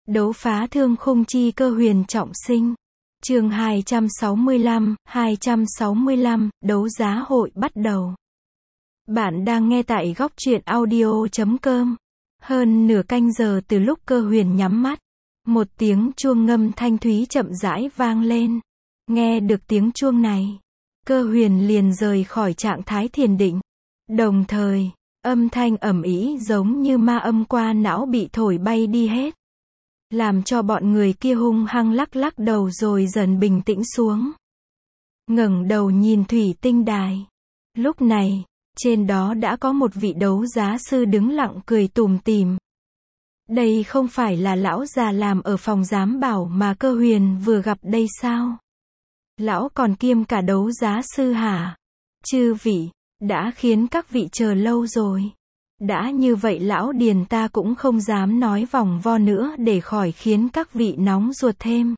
Đấu phá thương khung chi cơ huyền trọng sinh. Chương 265, đấu giá hội bắt đầu. Bạn đang nghe tại góc truyện audio.com. Hơn nửa canh giờ từ lúc cơ huyền nhắm mắt, một tiếng chuông ngâm thanh thúy chậm rãi vang lên. Nghe được tiếng chuông này, cơ huyền liền rời khỏi trạng thái thiền định. Đồng thời, âm thanh ầm ĩ giống như ma âm qua não bị thổi bay đi hết, làm cho bọn người kia hung hăng lắc lắc đầu rồi dần bình tĩnh xuống. Ngẩng đầu nhìn thủy tinh đài. Lúc này, trên đó đã có một vị đấu giá sư đứng lặng cười tủm tỉm. Đây không phải là lão già làm ở phòng giám bảo mà cơ huyền vừa gặp đây sao? Lão còn kiêm cả đấu giá sư hả? Chư vị, đã khiến các vị chờ lâu rồi. Đã như vậy lão Điền ta cũng không dám nói vòng vo nữa để khỏi khiến các vị nóng ruột thêm.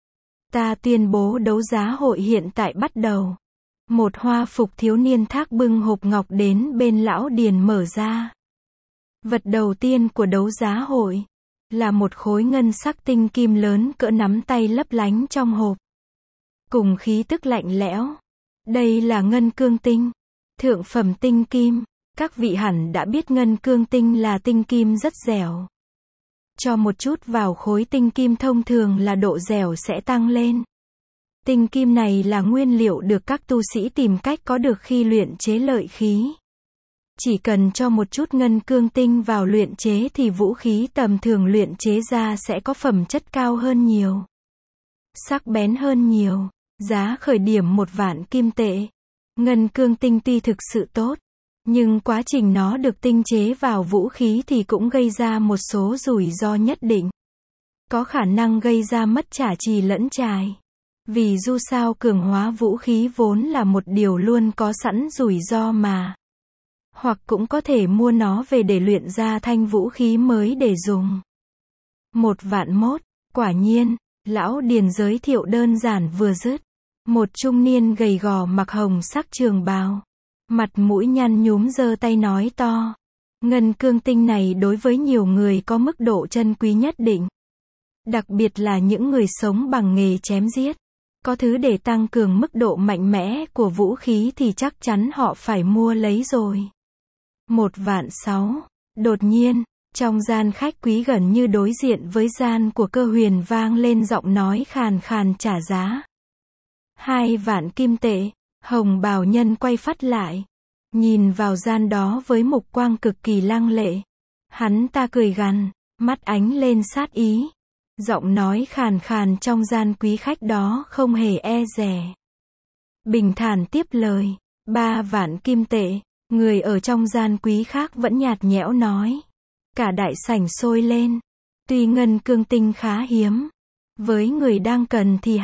Ta tuyên bố đấu giá hội hiện tại bắt đầu. Một hoa phục thiếu niên thác bưng hộp ngọc đến bên lão Điền mở ra. Vật đầu tiên của đấu giá hội là một khối ngân sắc tinh kim lớn cỡ nắm tay lấp lánh trong hộp, cùng khí tức lạnh lẽo. Đây là ngân cương tinh, thượng phẩm tinh kim. Các vị hẳn đã biết ngân cương tinh là tinh kim rất dẻo. Cho một chút vào khối tinh kim thông thường là độ dẻo sẽ tăng lên. Tinh kim này là nguyên liệu được các tu sĩ tìm cách có được khi luyện chế lợi khí. Chỉ cần cho một chút ngân cương tinh vào luyện chế thì vũ khí tầm thường luyện chế ra sẽ có phẩm chất cao hơn nhiều, sắc bén hơn nhiều. Giá khởi điểm 1.000 kim tệ. Ngân cương tinh tuy thực sự tốt, nhưng quá trình nó được tinh chế vào vũ khí thì cũng gây ra một số rủi ro nhất định. Có khả năng gây ra mất trả trì lẫn chài. Vì dù sao cường hóa vũ khí vốn là một điều luôn có sẵn rủi ro mà. Hoặc cũng có thể mua nó về để luyện ra thanh vũ khí mới để dùng. 1.100.000, quả nhiên, lão Điền giới thiệu đơn giản vừa dứt. Một trung niên gầy gò mặc hồng sắc trường bào, mặt mũi nhăn nhúm giơ tay nói to. Ngân cương tinh này đối với nhiều người có mức độ chân quý nhất định. Đặc biệt là những người sống bằng nghề chém giết. Có thứ để tăng cường mức độ mạnh mẽ của vũ khí thì chắc chắn họ phải mua lấy rồi. 1.600.000. Đột nhiên, trong gian khách quý gần như đối diện với gian của cơ huyền vang lên giọng nói khàn khàn trả giá. 2.000 kim tệ. Hồng bào nhân quay phắt lại, nhìn vào gian đó với mục quang cực kỳ lăng lệ. Hắn ta cười gằn, mắt ánh lên sát ý. Giọng nói khàn khàn trong gian quý khách đó không hề e dè. Bình thản tiếp lời. 3.000 kim tệ. Người ở trong gian quý khác vẫn nhạt nhẽo nói. Cả đại sảnh sôi lên. Tuy ngân cương tinh khá hiếm, với người đang cần thì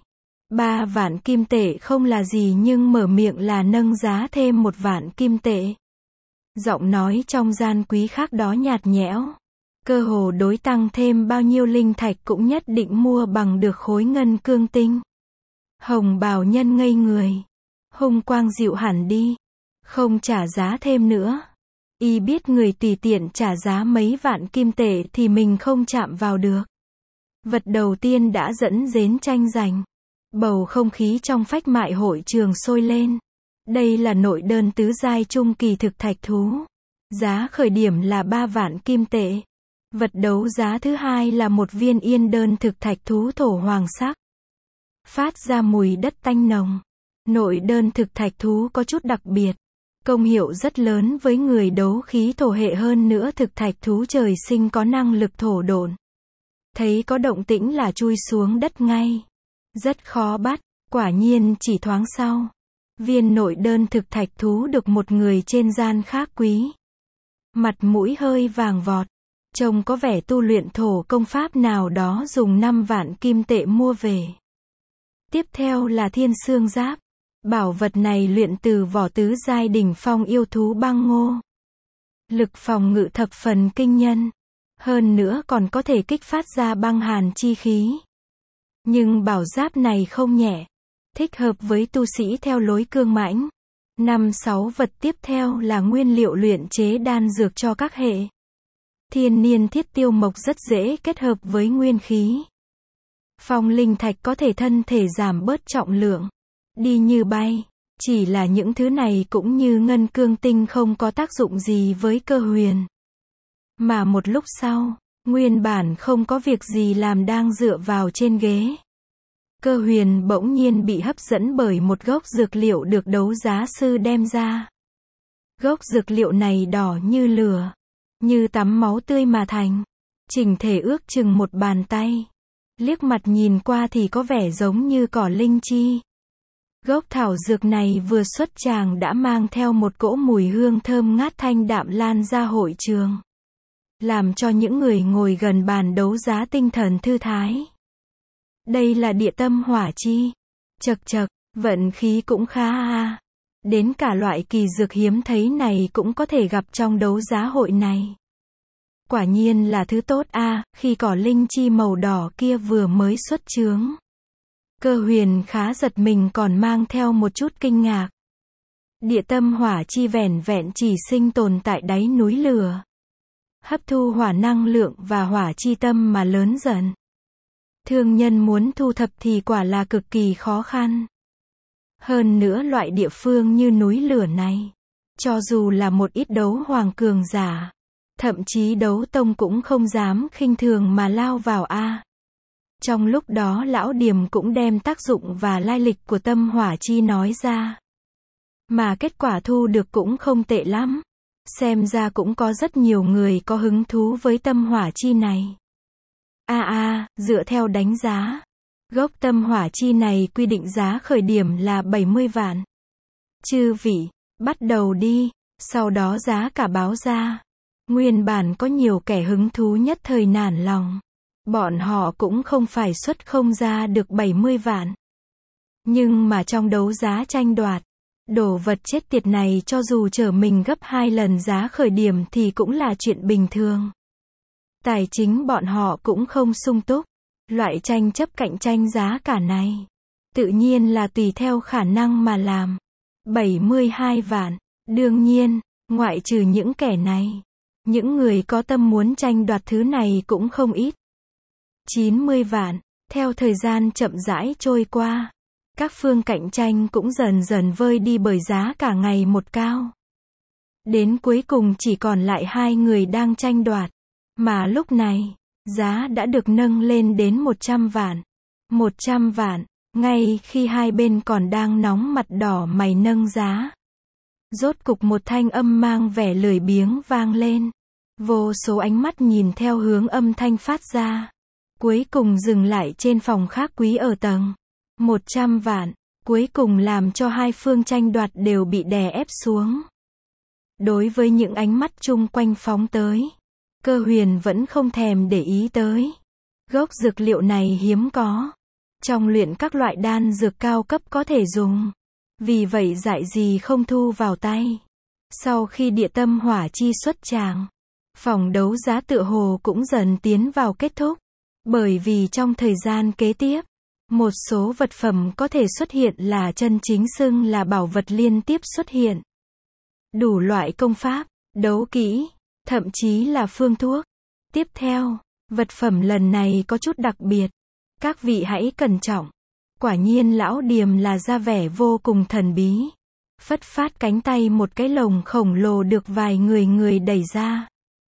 3.000 kim tệ không là gì, nhưng mở miệng là nâng giá thêm 1.000 kim tệ. Giọng nói trong gian quý khác đó nhạt nhẽo. Cơ hồ đối tăng thêm bao nhiêu linh thạch cũng nhất định mua bằng được khối ngân cương tinh. Hồng bào nhân ngây người. Hung quang dịu hẳn đi. Không trả giá thêm nữa. Y biết người tùy tiện trả giá mấy vạn kim tệ thì mình không chạm vào được. Vật đầu tiên đã dẫn đến tranh giành. Bầu không khí trong phách mại hội trường sôi lên. Đây là nội đơn tứ giai trung kỳ thực thạch thú. Giá khởi điểm là 3.000 kim tệ. Vật đấu giá thứ hai là một viên yên đơn thực thạch thú thổ hoàng sắc, phát ra mùi đất tanh nồng. Nội đơn thực thạch thú có chút đặc biệt, công hiệu rất lớn với người đấu khí thổ hệ, hơn nữa thực thạch thú trời sinh có năng lực thổ độn. Thấy có động tĩnh là chui xuống đất ngay. Rất khó bắt. Quả nhiên chỉ thoáng sau, viên nội đơn thực thạch thú được một người trên gian khác quý. Mặt mũi hơi vàng vọt, trông có vẻ tu luyện thổ công pháp nào đó, dùng 5.000 kim tệ mua về. Tiếp theo là thiên xương giáp. Bảo vật này luyện từ vỏ tứ giai đỉnh phong yêu thú băng ngô. Lực phòng ngự thập phần kinh nhân. Hơn nữa còn có thể kích phát ra băng hàn chi khí. Nhưng bảo giáp này không nhẹ, thích hợp với tu sĩ theo lối cương mãnh. 5-6 vật tiếp theo là nguyên liệu luyện chế đan dược cho các hệ. Thiên niên thiết tiêu mộc rất dễ kết hợp với nguyên khí. Phong linh thạch có thể thân thể giảm bớt trọng lượng, đi như bay. Chỉ là những thứ này cũng như ngân cương tinh không có tác dụng gì với Cơ Huyền. Mà một lúc sau, nguyên bản không có việc gì làm đang dựa vào trên ghế. Cơ Huyền bỗng nhiên bị hấp dẫn bởi một gốc dược liệu được đấu giá sư đem ra. Gốc dược liệu này đỏ như lửa, như tắm máu tươi mà thành. Chỉnh thể ước chừng một bàn tay. Liếc mặt nhìn qua thì có vẻ giống như cỏ linh chi. Gốc thảo dược này vừa xuất tràng đã mang theo một cỗ mùi hương thơm ngát thanh đạm lan ra hội trường. Làm cho những người ngồi gần bàn đấu giá tinh thần thư thái. Đây là địa tâm hỏa chi. Chậc chậc, vận khí cũng khá a. Đến cả loại kỳ dược hiếm thấy này cũng có thể gặp trong đấu giá hội này. Quả nhiên là thứ tốt a, khi cỏ linh chi màu đỏ kia vừa mới xuất chướng. Cơ Huyền khá giật mình còn mang theo một chút kinh ngạc. Địa tâm hỏa chi vẻn vẹn chỉ sinh tồn tại đáy núi lửa. Hấp thu hỏa năng lượng và hỏa chi tâm mà lớn dần. Thương nhân muốn thu thập thì quả là cực kỳ khó khăn. Hơn nữa loại địa phương như núi lửa này, cho dù là một ít đấu hoàng cường giả, thậm chí đấu tông cũng không dám khinh thường mà lao vào a. Trong lúc đó lão Điềm cũng đem tác dụng và lai lịch của tâm hỏa chi nói ra. Mà kết quả thu được cũng không tệ lắm. Xem ra cũng có rất nhiều người có hứng thú với tâm hỏa chi này. Dựa theo đánh giá, gốc tâm hỏa chi này quy định giá khởi điểm là 70 vạn. Chư vị, bắt đầu đi, sau đó giá cả báo ra. Nguyên bản có nhiều kẻ hứng thú nhất thời nản lòng. Bọn họ cũng không phải xuất không ra được 70 vạn. Nhưng mà trong đấu giá tranh đoạt, đồ vật chết tiệt này cho dù trở mình gấp 2 lần giá khởi điểm thì cũng là chuyện bình thường. Tài chính bọn họ cũng không sung túc. Loại tranh chấp cạnh tranh giá cả này, tự nhiên là tùy theo khả năng mà làm. 72 vạn. Đương nhiên, ngoại trừ những kẻ này, những người có tâm muốn tranh đoạt thứ này cũng không ít. 90 vạn. Theo thời gian chậm rãi trôi qua, các phương cạnh tranh cũng dần dần vơi đi bởi giá cả ngày một cao. Đến cuối cùng chỉ còn lại 2 người đang tranh đoạt. Mà lúc này, giá đã được nâng lên đến 100 vạn. 100 vạn, ngay khi hai bên còn đang nóng mặt đỏ mày nâng giá. Rốt cục một thanh âm mang vẻ lười biếng vang lên. Vô số ánh mắt nhìn theo hướng âm thanh phát ra. Cuối cùng dừng lại trên phòng khác quý ở tầng 100 vạn, cuối cùng làm cho hai phương tranh đoạt đều bị đè ép xuống. Đối với những ánh mắt chung quanh phóng tới, Cơ Huyền vẫn không thèm để ý tới. Gốc dược liệu này hiếm có. Trong luyện các loại đan dược cao cấp có thể dùng. Vì vậy dại gì không thu vào tay. Sau khi địa tâm hỏa chi xuất tràng, phòng đấu giá tựa hồ cũng dần tiến vào kết thúc. Bởi vì trong thời gian kế tiếp, một số vật phẩm có thể xuất hiện là chân chính xưng là bảo vật liên tiếp xuất hiện. Đủ loại công pháp, đấu kỹ, thậm chí là phương thuốc. Tiếp theo, vật phẩm lần này có chút đặc biệt. Các vị hãy cẩn trọng. Quả nhiên lão Điềm là ra vẻ vô cùng thần bí. Phất phát cánh tay một cái lồng khổng lồ được vài người đẩy ra.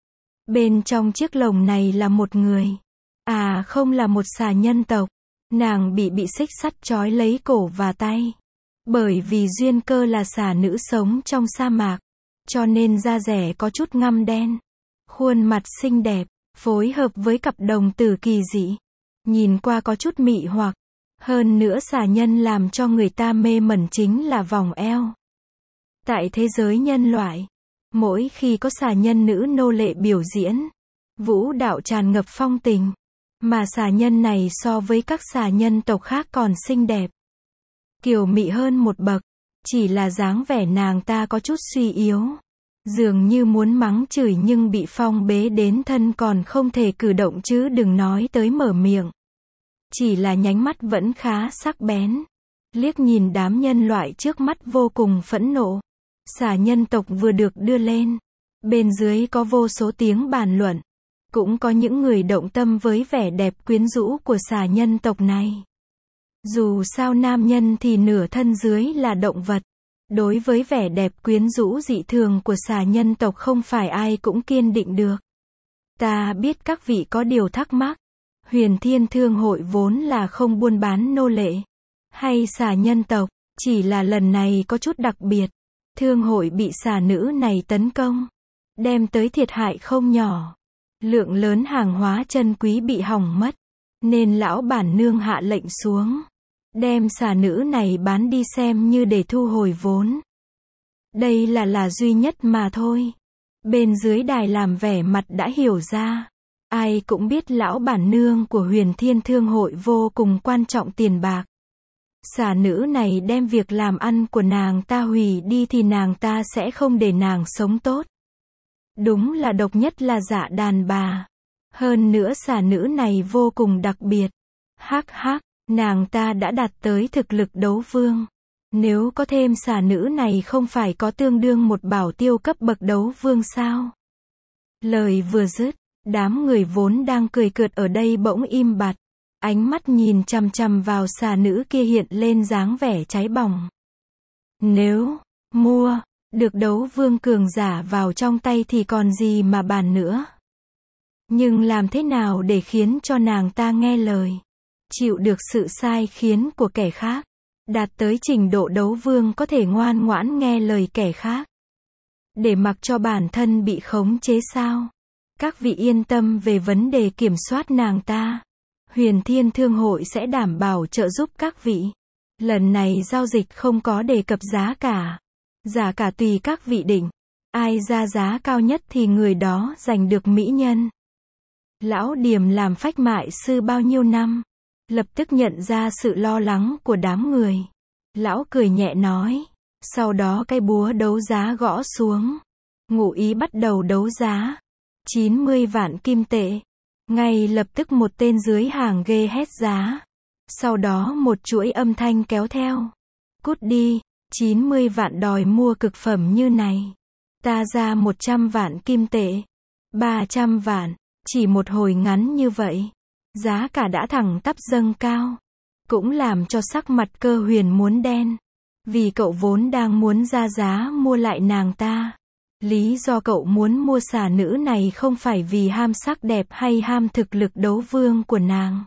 Bên trong chiếc lồng này là một người. Không là một xà nhân tộc. Nàng bị xích sắt trói lấy cổ và tay. Bởi vì duyên cơ là xà nữ sống trong sa mạc, cho nên da rẻ có chút ngăm đen. Khuôn mặt xinh đẹp, phối hợp với cặp đồng tử kỳ dị. Nhìn qua có chút mị hoặc. Hơn nữa xà nhân làm cho người ta mê mẩn chính là vòng eo. Tại thế giới nhân loại, mỗi khi có xà nhân nữ nô lệ biểu diễn, vũ đạo tràn ngập phong tình. Mà xà nhân này so với các xà nhân tộc khác còn xinh đẹp, kiều mị hơn một bậc. Chỉ là dáng vẻ nàng ta có chút suy yếu, dường như muốn mắng chửi nhưng bị phong bế đến thân còn không thể cử động chứ đừng nói tới mở miệng. Chỉ là nhánh mắt vẫn khá sắc bén, liếc nhìn đám nhân loại trước mắt vô cùng phẫn nộ. Xà nhân tộc vừa được đưa lên, bên dưới có vô số tiếng bàn luận. Cũng có những người động tâm với vẻ đẹp quyến rũ của xà nhân tộc này. Dù sao nam nhân thì nửa thân dưới là động vật. Đối với vẻ đẹp quyến rũ dị thường của xà nhân tộc không phải ai cũng kiên định được. Ta biết các vị có điều thắc mắc. Huyền Thiên Thương hội vốn là không buôn bán nô lệ hay xà nhân tộc, chỉ là lần này có chút đặc biệt. Thương hội bị xà nữ này tấn công, đem tới thiệt hại không nhỏ. Lượng lớn hàng hóa chân quý bị hỏng mất, nên lão bản nương hạ lệnh xuống, đem xà nữ này bán đi xem như để thu hồi vốn. Đây là duy nhất mà thôi. Bên dưới đài làm vẻ mặt đã hiểu ra. Ai cũng biết lão bản nương của Huyền Thiên Thương hội vô cùng quan trọng tiền bạc. Xà nữ này đem việc làm ăn của nàng ta hủy đi thì nàng ta sẽ không để nàng sống tốt. Đúng là độc nhất là dạ đàn bà. Hơn nữa xà nữ này vô cùng đặc biệt. Hắc hắc, nàng ta đã đạt tới thực lực đấu vương. Nếu có thêm xà nữ này không phải có tương đương một bảo tiêu cấp bậc đấu vương sao? Lời vừa dứt, đám người vốn đang cười cợt ở đây bỗng im bặt. Ánh mắt nhìn chằm chằm vào xà nữ kia hiện lên dáng vẻ cháy bỏng. Nếu mua được đấu vương cường giả vào trong tay thì còn gì mà bàn nữa. Nhưng làm thế nào để khiến cho nàng ta nghe lời, chịu được sự sai khiến của kẻ khác, đạt tới trình độ đấu vương có thể ngoan ngoãn nghe lời kẻ khác, để mặc cho bản thân bị khống chế sao? Các vị yên tâm về vấn đề kiểm soát nàng ta. Huyền Thiên Thương hội sẽ đảm bảo trợ giúp các vị. Lần này giao dịch không có đề cập giá cả. Giá cả tùy các vị định. Ai ra giá cao nhất thì người đó giành được mỹ nhân. Lão Điềm làm phách mại sư bao nhiêu năm, lập tức nhận ra sự lo lắng của đám người. Lão cười nhẹ nói. Sau đó cái búa đấu giá gõ xuống. Ngụ ý bắt đầu đấu giá. 90 vạn kim tệ. Ngay lập tức một tên dưới hàng ghê hét giá. Sau đó một chuỗi âm thanh kéo theo. Cút đi, 90 vạn đòi mua cực phẩm như này. Ta ra 100 vạn kim tệ. 300 vạn. Chỉ một hồi ngắn như vậy, giá cả đã thẳng tắp dâng cao. Cũng làm cho sắc mặt Cơ Huyền muốn đen. Vì cậu vốn đang muốn ra giá mua lại nàng ta. Lý do cậu muốn mua xà nữ này không phải vì ham sắc đẹp hay ham thực lực đấu vương của nàng,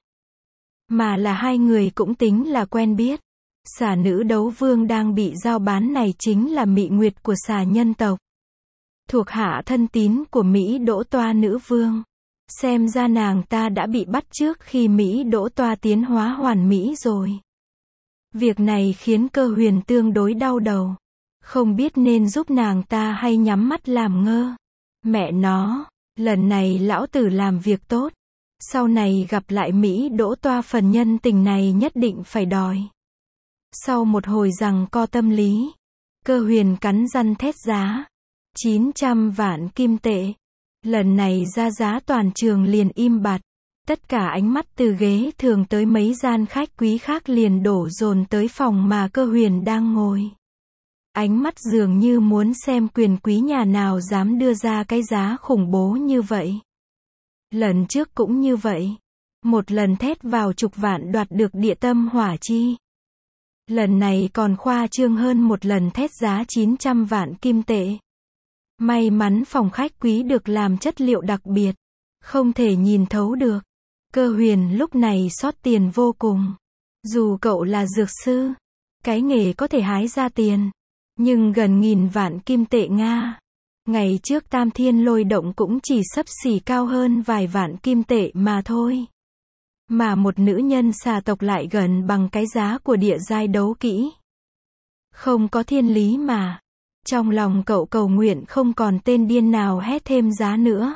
mà là hai người cũng tính là quen biết. Xà nữ đấu vương đang bị giao bán này chính là Mị Nguyệt của xà nhân tộc, thuộc hạ thân tín của Mỹ Đỗ Toa nữ vương. Xem ra nàng ta đã bị bắt trước khi Mỹ Đỗ Toa tiến hóa hoàn mỹ rồi. Việc này khiến Cơ Huyền tương đối đau đầu. Không biết nên giúp nàng ta hay nhắm mắt làm ngơ. Mẹ nó, lần này lão tử làm việc tốt. Sau này gặp lại Mỹ Đỗ Toa phần nhân tình này nhất định phải đòi. Sau một hồi giằng co tâm lý, Cơ Huyền cắn răng thét giá. 900 vạn kim tệ. Lần này ra giá toàn trường liền im bặt. Tất cả ánh mắt từ ghế thường tới mấy gian khách quý khác liền đổ dồn tới phòng mà Cơ Huyền đang ngồi. Ánh mắt dường như muốn xem quyền quý nhà nào dám đưa ra cái giá khủng bố như vậy. Lần trước cũng như vậy. Một lần thét vào chục vạn đoạt được địa tâm hỏa chi. Lần này còn khoa trương hơn một lần thét giá 900 vạn kim tệ. May mắn phòng khách quý được làm chất liệu đặc biệt, không thể nhìn thấu được. Cơ Huyền lúc này xót tiền vô cùng. Dù cậu là dược sư, cái nghề có thể hái ra tiền, nhưng gần 1000 vạn kim tệ Nga. Ngày trước Tam Thiên Lôi Động cũng chỉ xấp xỉ cao hơn vài vạn kim tệ mà thôi. Mà một nữ nhân xà tộc lại gần bằng cái giá của địa giai đấu kỹ. Không có thiên lý mà. Trong lòng cậu cầu nguyện không còn tên điên nào hét thêm giá nữa.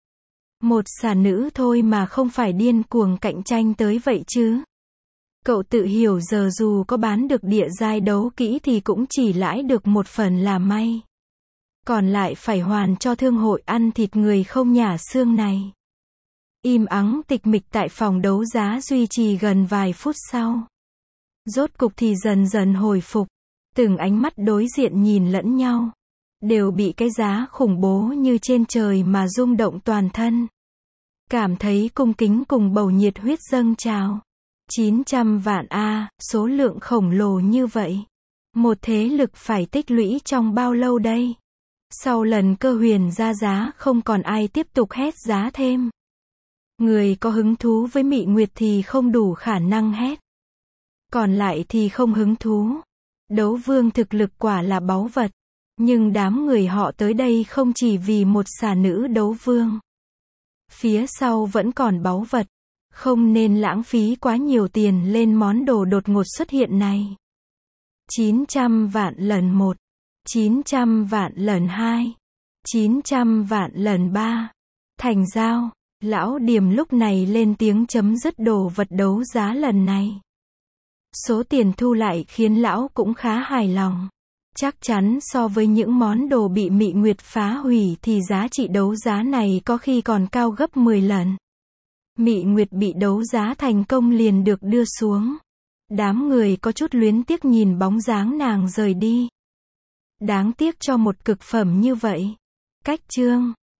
Một xà nữ thôi mà không phải điên cuồng cạnh tranh tới vậy chứ. Cậu tự hiểu giờ dù có bán được địa giai đấu kỹ thì cũng chỉ lãi được một phần là may. Còn lại phải hoàn cho thương hội ăn thịt người không nhả xương này. Im ắng tịch mịch tại phòng đấu giá duy trì gần vài phút sau. Rốt cục thì dần dần hồi phục. Từng ánh mắt đối diện nhìn lẫn nhau. Đều bị cái giá khủng bố như trên trời mà rung động toàn thân. Cảm thấy cung kính cùng bầu nhiệt huyết dâng trào. 900 vạn a, số lượng khổng lồ như vậy. Một thế lực phải tích lũy trong bao lâu đây? Sau lần Cơ Huyền ra giá không còn ai tiếp tục hét giá thêm. Người có hứng thú với Mị Nguyệt thì không đủ khả năng hét. Còn lại thì không hứng thú. Đấu vương thực lực quả là báu vật. Nhưng đám người họ tới đây không chỉ vì một xà nữ đấu vương. Phía sau vẫn còn báu vật. Không nên lãng phí quá nhiều tiền lên món đồ đột ngột xuất hiện này. 900 vạn lần 1. 900 vạn lần 2. 900 vạn lần 3. Thành giao. Lão Điềm lúc này lên tiếng chấm dứt đồ vật đấu giá lần này. Số tiền thu lại khiến lão cũng khá hài lòng. Chắc chắn so với những món đồ bị Mị Nguyệt phá hủy thì giá trị đấu giá này có khi còn cao gấp 10 lần. Mị Nguyệt bị đấu giá thành công liền được đưa xuống. Đám người có chút luyến tiếc nhìn bóng dáng nàng rời đi. Đáng tiếc cho một cực phẩm như vậy. Cách chương